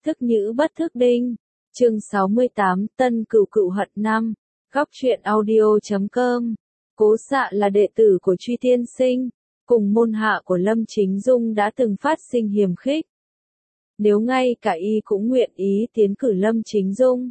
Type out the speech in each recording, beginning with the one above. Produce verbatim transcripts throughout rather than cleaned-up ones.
Thức nhữ bất thức đinh. Chương sáu mươi tám, Tân Cửu Cựu Hận năm. Góc truyện audio chấm com. Cố Xạ là đệ tử của Truy Tiên Sinh, cùng môn hạ của Lâm Chính Dung đã từng phát sinh hiềm khích. Nếu ngay cả y cũng nguyện ý tiến cử Lâm Chính Dung,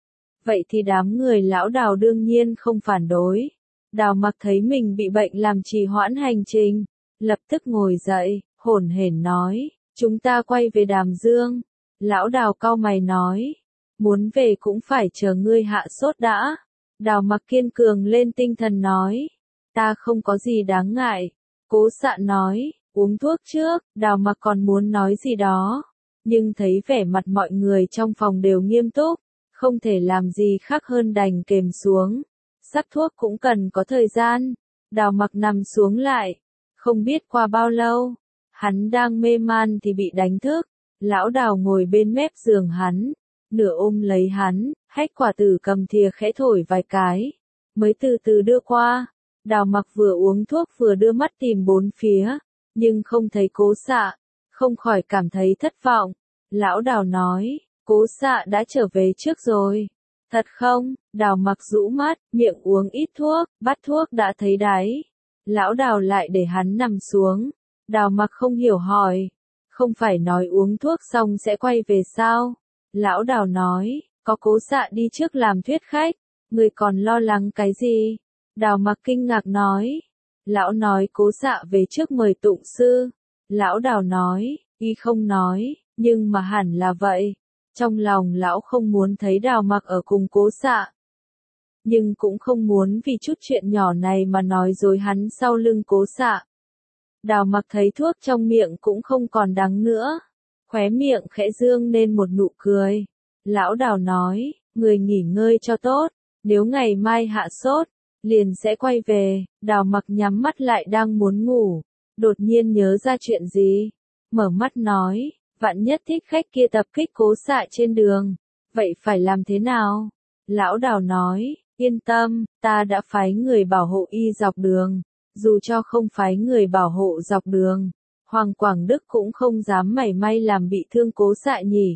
vậy thì đám người lão Đào đương nhiên không phản đối. Đào Mặc thấy mình bị bệnh làm trì hoãn hành trình, lập tức ngồi dậy, hổn hển nói, chúng ta quay về Đàm Dương. Lão Đào cau mày nói, muốn về cũng phải chờ ngươi hạ sốt đã. Đào Mặc kiên cường lên tinh thần nói, ta không có gì đáng ngại. Cố Xạ nói, uống thuốc trước. Đào Mặc còn muốn nói gì đó, nhưng thấy vẻ mặt mọi người trong phòng đều nghiêm túc, không thể làm gì khác hơn đành kềm xuống. Sắc thuốc cũng cần có thời gian. Đào Mặc nằm xuống lại, không biết qua bao lâu, hắn đang mê man thì bị đánh thức. Lão Đào ngồi bên mép giường hắn, nửa ôm lấy hắn, Hách Quả Tử cầm thìa khẽ thổi vài cái, mới từ từ đưa qua. Đào Mặc vừa uống thuốc vừa đưa mắt tìm bốn phía, nhưng không thấy Cố Xạ, không khỏi cảm thấy thất vọng. Lão Đào nói, Cố Xạ đã trở về trước rồi. Thật không? Đào Mặc rũ mắt, miệng uống ít thuốc, bát thuốc đã thấy đáy. Lão Đào lại để hắn nằm xuống. Đào Mặc không hiểu hỏi, không phải nói uống thuốc xong sẽ quay về sao? Lão Đào nói, có Cố Xạ đi trước làm thuyết khách, người còn lo lắng cái gì? Đào Mặc kinh ngạc nói, lão nói Cố Xạ về trước mời tụng sư. Lão Đào nói, y không nói, nhưng mà hẳn là vậy. Trong lòng lão không muốn thấy Đào Mặc ở cùng Cố Xạ, nhưng cũng không muốn vì chút chuyện nhỏ này mà nói dối hắn sau lưng Cố Xạ. Đào Mặc thấy thuốc trong miệng cũng không còn đắng nữa, khóe miệng khẽ dương lên một nụ cười. Lão Đào nói, người nghỉ ngơi cho tốt, nếu ngày mai hạ sốt, liền sẽ quay về. Đào Mặc nhắm mắt lại đang muốn ngủ, đột nhiên nhớ ra chuyện gì, mở mắt nói, vạn nhất thích khách kia tập kích Cố Xạ trên đường, vậy phải làm thế nào? Lão Đào nói, yên tâm, ta đã phái người bảo hộ y dọc đường. Dù cho không phái người bảo hộ dọc đường, Hoàng Quảng Đức cũng không dám mảy may làm bị thương Cố Xạ nhỉ.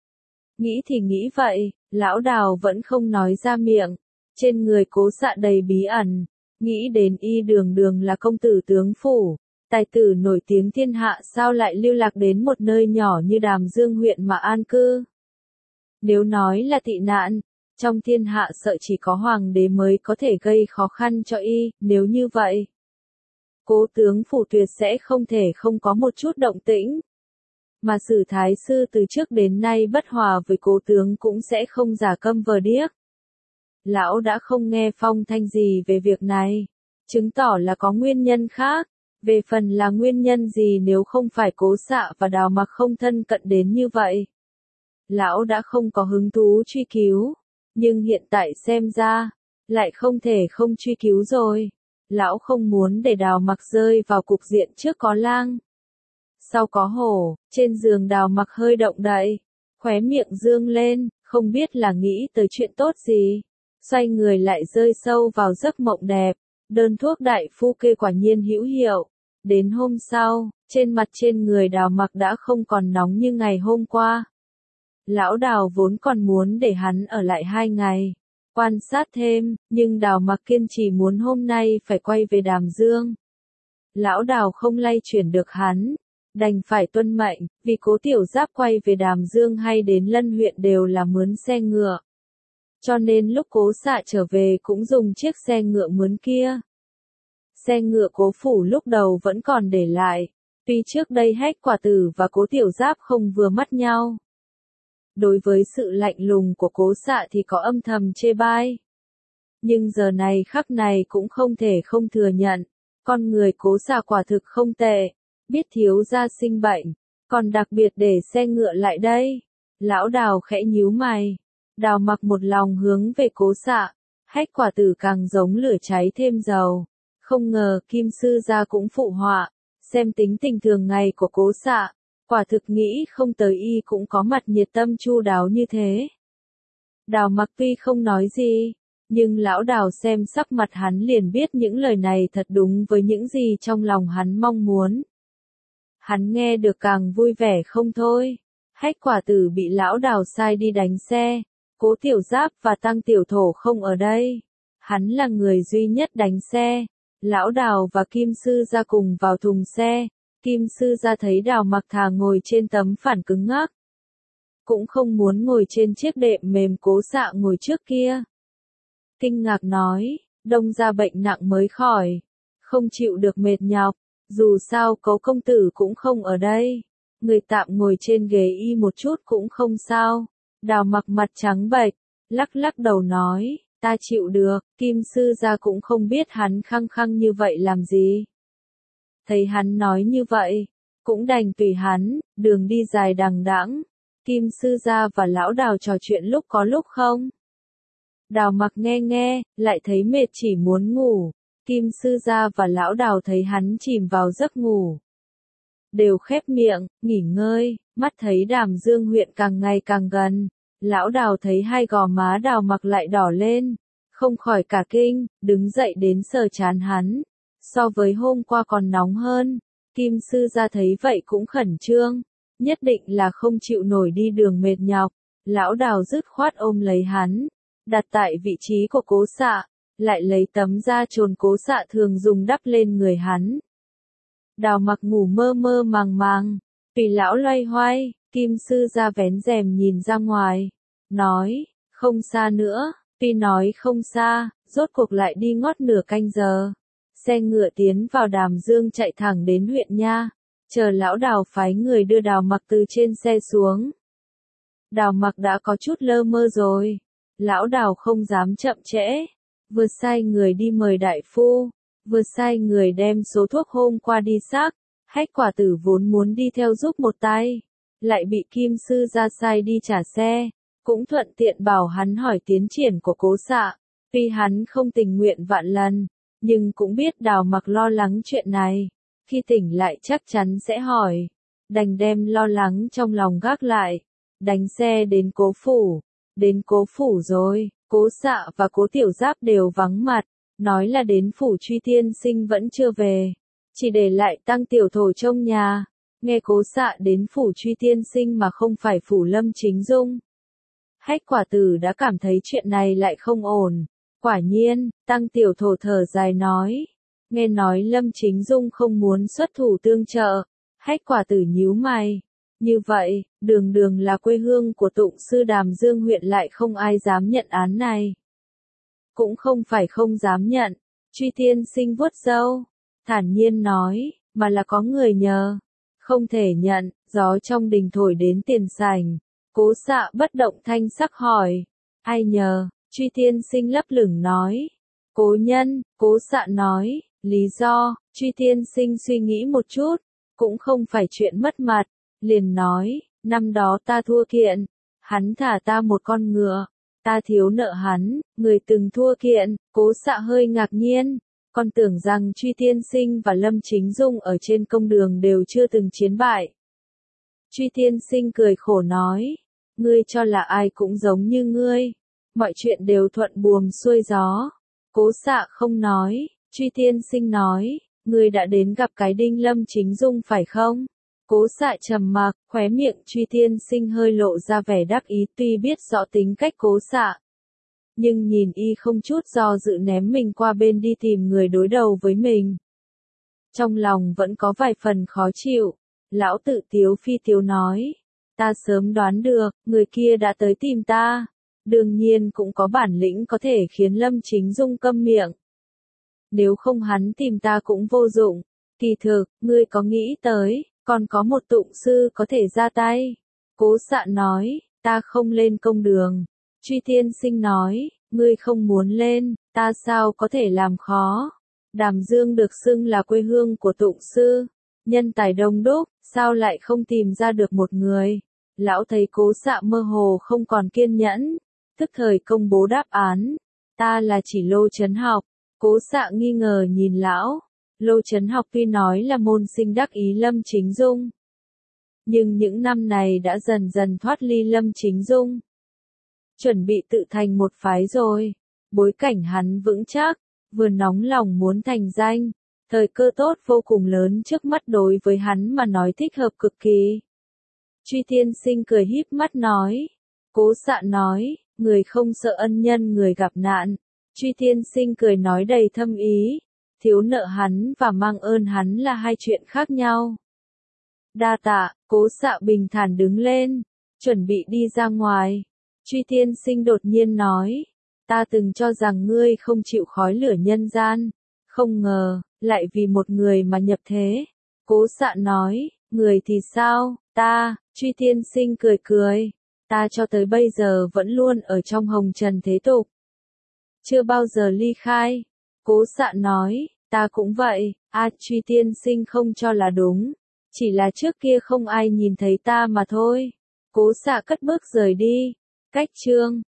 Nghĩ thì nghĩ vậy, lão Đào vẫn không nói ra miệng. Trên người Cố Xạ đầy bí ẩn, nghĩ đến y đường đường là công tử tướng phủ, tài tử nổi tiếng thiên hạ, sao lại lưu lạc đến một nơi nhỏ như Đàm Dương huyện mà an cư. Nếu nói là tị nạn, trong thiên hạ sợ chỉ có hoàng đế mới có thể gây khó khăn cho y. Nếu như vậy, Cố tướng phủ tuyệt sẽ không thể không có một chút động tĩnh. Mà Sử Thái Sư từ trước đến nay bất hòa với Cố tướng cũng sẽ không giả câm vờ điếc. Lão đã không nghe phong thanh gì về việc này, chứng tỏ là có nguyên nhân khác. Về phần là nguyên nhân gì nếu không phải Cố Xạ và Đào Mặc không thân cận đến như vậy, lão đã không có hứng thú truy cứu. Nhưng hiện tại xem ra, lại không thể không truy cứu rồi. Lão không muốn để Đào Mặc rơi vào cục diện trước có lang, sau có hổ. Trên giường Đào Mặc hơi động đậy, khóe miệng dương lên, không biết là nghĩ tới chuyện tốt gì. Xoay người lại rơi sâu vào giấc mộng đẹp. Đơn thuốc đại phu kê quả nhiên hữu hiệu. Đến hôm sau, trên mặt trên người Đào Mặc đã không còn nóng như ngày hôm qua. Lão Đào vốn còn muốn để hắn ở lại hai ngày, quan sát thêm, nhưng Đào Mặc kiên trì muốn hôm nay phải quay về Đàm Dương. Lão Đào không lay chuyển được hắn, đành phải tuân mệnh, vì Cố Tiểu Giáp quay về Đàm Dương hay đến Lân huyện đều là mướn xe ngựa. Cho nên lúc Cố Xạ trở về cũng dùng chiếc xe ngựa mướn kia. Xe ngựa Cố phủ lúc đầu vẫn còn để lại, tuy trước đây Hách Quả Tử và Cố Tiểu Giáp không vừa mắt nhau. Đối với sự lạnh lùng của Cố Xạ thì có âm thầm chê bai. Nhưng giờ này khắc này cũng không thể không thừa nhận, con người Cố Xạ quả thực không tệ, biết thiếu gia sinh bệnh, còn đặc biệt để xe ngựa lại đây. Lão Đào khẽ nhíu mày. Đào Mặc một lòng hướng về Cố Xạ, Hách Quả Tử càng giống lửa cháy thêm dầu. Không ngờ Kim sư gia cũng phụ họa, xem tính tình thường ngày của Cố Xạ, quả thực nghĩ không tới y cũng có mặt nhiệt tâm chu đáo như thế. Đào Mặc tuy không nói gì, nhưng lão Đào xem sắc mặt hắn liền biết những lời này thật đúng với những gì trong lòng hắn mong muốn. Hắn nghe được càng vui vẻ không thôi. Hách Quả Tử bị lão Đào sai đi đánh xe, Cố Tiểu Giáp và Tăng Tiểu Thổ không ở đây. Hắn là người duy nhất đánh xe. Lão Đào và Kim Sư Gia cùng vào thùng xe. Kim Sư Gia thấy Đào Mặc thà ngồi trên tấm phản cứng ngắc, cũng không muốn ngồi trên chiếc đệm mềm Cố Xạ ngồi trước kia. Kinh ngạc nói, Đông gia bệnh nặng mới khỏi, không chịu được mệt nhọc, dù sao Cố công tử cũng không ở đây, người tạm ngồi trên ghế y một chút cũng không sao. Đào Mặc mặt trắng bệch, lắc lắc đầu nói, ta chịu được. Kim Sư Gia cũng không biết hắn khăng khăng như vậy làm gì. Thấy hắn nói như vậy, cũng đành tùy hắn. Đường đi dài đằng đẵng, Kim Sư Gia và lão Đào trò chuyện lúc có lúc không. Đào Mặc nghe nghe, lại thấy mệt chỉ muốn ngủ. Kim Sư Gia và lão Đào thấy hắn chìm vào giấc ngủ, đều khép miệng, nghỉ ngơi. Mắt thấy Đàm Dương huyện càng ngày càng gần, lão Đào thấy hai gò má Đào Mặc lại đỏ lên, không khỏi cả kinh, đứng dậy đến sờ trán hắn, so với hôm qua còn nóng hơn. Kim Sư Gia thấy vậy cũng khẩn trương, nhất định là không chịu nổi đi đường mệt nhọc. Lão Đào dứt khoát ôm lấy hắn, đặt tại vị trí của Cố Xạ, lại lấy tấm da trồn Cố Xạ thường dùng đắp lên người hắn. Đào Mặc ngủ mơ mơ màng màng, tùy lão loay hoay. Kim Sư Gia vén rèm nhìn ra ngoài, nói, không xa nữa. Tuy nói không xa, rốt cuộc lại đi ngót nửa canh giờ. Xe ngựa tiến vào Đàm Dương chạy thẳng đến huyện nha, chờ lão Đào phái người đưa Đào Mặc từ trên xe xuống. Đào Mặc đã có chút lơ mơ rồi, lão Đào không dám chậm trễ, vừa sai người đi mời đại phu, vừa sai người đem số thuốc hôm qua đi xác. Hách Quả Tử vốn muốn đi theo giúp một tay, lại bị Kim Sư Gia sai đi trả xe, cũng thuận tiện bảo hắn hỏi tiến triển của Cố Xạ. Tuy hắn không tình nguyện vạn lần, nhưng cũng biết Đào Mặc lo lắng chuyện này, khi tỉnh lại chắc chắn sẽ hỏi, đành đem lo lắng trong lòng gác lại, đánh xe đến Cố phủ. Đến Cố phủ rồi, Cố Xạ và Cố Tiểu Giáp đều vắng mặt, nói là đến phủ Truy Tiên Sinh vẫn chưa về, chỉ để lại Tăng Tiểu Thổ trong nhà. Nghe Cố Xạ đến phủ Truy Tiên Sinh mà không phải phủ Lâm Chính Dung, Hách Quả Tử đã cảm thấy chuyện này lại không ổn. Quả nhiên, Tăng Tiểu Thổ thở dài nói, nghe nói Lâm Chính Dung không muốn xuất thủ tương trợ. Hách Quả Tử nhíu mày, như vậy, đường đường là quê hương của tụng sư Đàm Dương huyện lại không ai dám nhận án này. Cũng không phải không dám nhận, Truy Tiên Sinh vuốt râu, thản nhiên nói, mà là có người nhờ. Không thể nhận. Gió trong đình thổi đến tiền sảnh, Cố Xạ bất động thanh sắc hỏi, ai nhờ? Truy Tiên Sinh lấp lửng nói, Cố nhân. Cố Xạ nói, lý do. Truy Tiên Sinh suy nghĩ một chút, cũng không phải chuyện mất mặt, liền nói, năm đó ta thua kiện, hắn thả ta một con ngựa, ta thiếu nợ hắn, người từng thua kiện. Cố Xạ hơi ngạc nhiên, còn tưởng rằng Truy Tiên Sinh và Lâm Chính Dung ở trên công đường đều chưa từng chiến bại. Truy Tiên Sinh cười khổ nói, ngươi cho là ai cũng giống như ngươi, mọi chuyện đều thuận buồm xuôi gió. Cố Xạ không nói. Truy Tiên Sinh nói, ngươi đã đến gặp cái đinh Lâm Chính Dung phải không? Cố Xạ trầm mặc, khóe miệng Truy Tiên Sinh hơi lộ ra vẻ đắc ý, tuy biết rõ tính cách Cố Xạ, nhưng nhìn y không chút do dự ném mình qua bên đi tìm người đối đầu với mình, trong lòng vẫn có vài phần khó chịu. Lão tự tiếu phi tiếu nói, ta sớm đoán được, người kia đã tới tìm ta, đương nhiên cũng có bản lĩnh có thể khiến Lâm Chính Dung câm miệng. Nếu không hắn tìm ta cũng vô dụng. Kỳ thực, ngươi có nghĩ tới, còn có một tụng sư có thể ra tay. Cố Xạ nói, ta không lên công đường. Truy Tiên Sinh nói, ngươi không muốn lên, ta sao có thể làm khó. Đàm Dương được xưng là quê hương của tụng sư, nhân tài đông đúc, sao lại không tìm ra được một người. Lão thấy Cố Xạ mơ hồ không còn kiên nhẫn, tức thời công bố đáp án, ta là chỉ Lô Chấn Học. Cố Xạ nghi ngờ nhìn lão. Lô Chấn Học tuy nói là môn sinh đắc ý Lâm Chính Dung, nhưng những năm này đã dần dần thoát ly Lâm Chính Dung, chuẩn bị tự thành một phái rồi. Bối cảnh hắn vững chắc, vừa nóng lòng muốn thành danh, thời cơ tốt vô cùng lớn trước mắt đối với hắn mà nói thích hợp cực kỳ. Truy tiên sinh cười híp mắt nói. Cố Xạ nói, người không sợ ân nhân người gặp nạn. Truy tiên sinh cười nói đầy thâm ý, thiếu nợ hắn và mang ơn hắn là hai chuyện khác nhau. Đa tạ, Cố Xạ bình thản đứng lên, chuẩn bị đi ra ngoài. Truy tiên sinh đột nhiên nói, ta từng cho rằng ngươi không chịu khói lửa nhân gian, không ngờ, lại vì một người mà nhập thế. Cố Xạ nói, người thì sao, ta, Truy tiên sinh cười cười, ta cho tới bây giờ vẫn luôn ở trong hồng trần thế tục. Chưa bao giờ ly khai. Cố Xạ nói, ta cũng vậy, a Truy tiên sinh không cho là đúng, chỉ là trước kia không ai nhìn thấy ta mà thôi. Cố Xạ cất bước rời đi. Cách chương